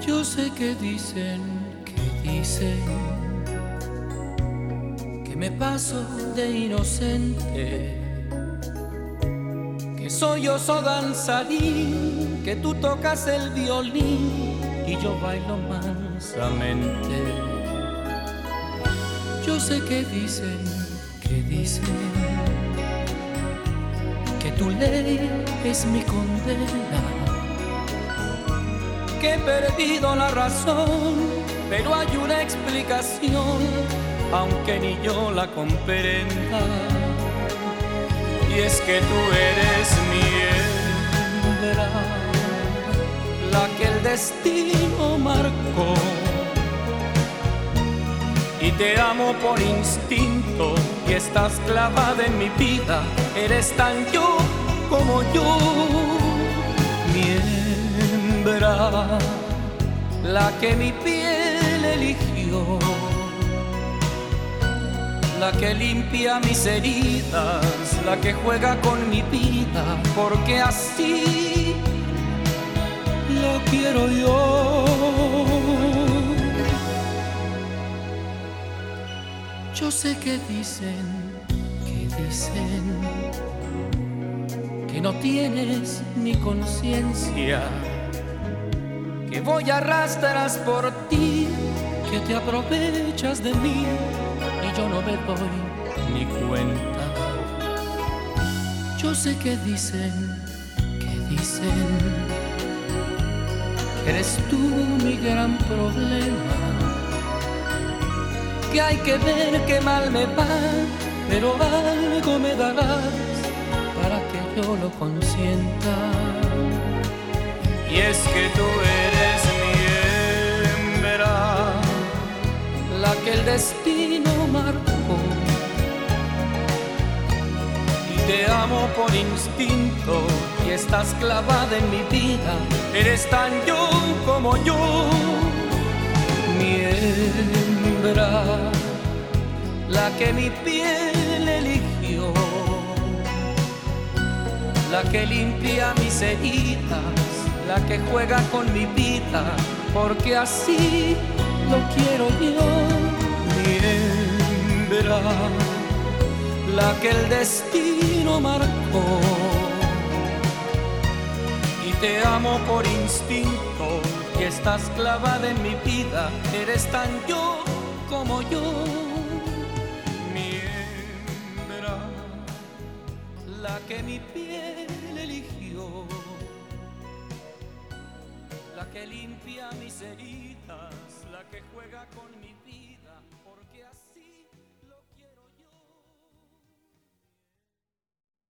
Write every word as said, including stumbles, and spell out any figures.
Yo sé que dicen, que dicen que me paso de inocente, que soy oso danzarín, que tú tocas el violín y yo bailo mansamente. Yo sé que dicen, que dicen que tu ley es mi condena, que he perdido la razón, pero hay una explicación, aunque ni yo la comprenda. Y es que tú eres mi hembra, la que el destino marcó. Y te amo por instinto y estás clavada en mi vida. Eres tan yo como yo, mi hembra, la que mi piel eligió, la que limpia mis heridas, la que juega con mi vida, porque así lo quiero yo. Yo sé que dicen, que dicen que no tienes ni conciencia, que voy a arrastras por ti, que te aprovechas de mí y yo no me doy ni cuenta. Yo sé que dicen, que dicen que eres tú mi gran problema, que hay que ver qué mal me va, pero algo me darás para que yo lo consienta. Y es que tú eres mi hembra, la que el destino marcó. Y te amo por instinto y estás clavada en mi vida. Eres tan yo como yo, mi hembra, la que mi piel eligió, la que limpia mis heridas, la que juega con mi vida, porque así lo quiero yo, mi hembra, la que el destino marcó. Y te amo por instinto y estás clavada en mi vida. Eres tan yo como yo, mi hembra, la que mi piel eligió, la que limpia mis heridas, la que juega con mi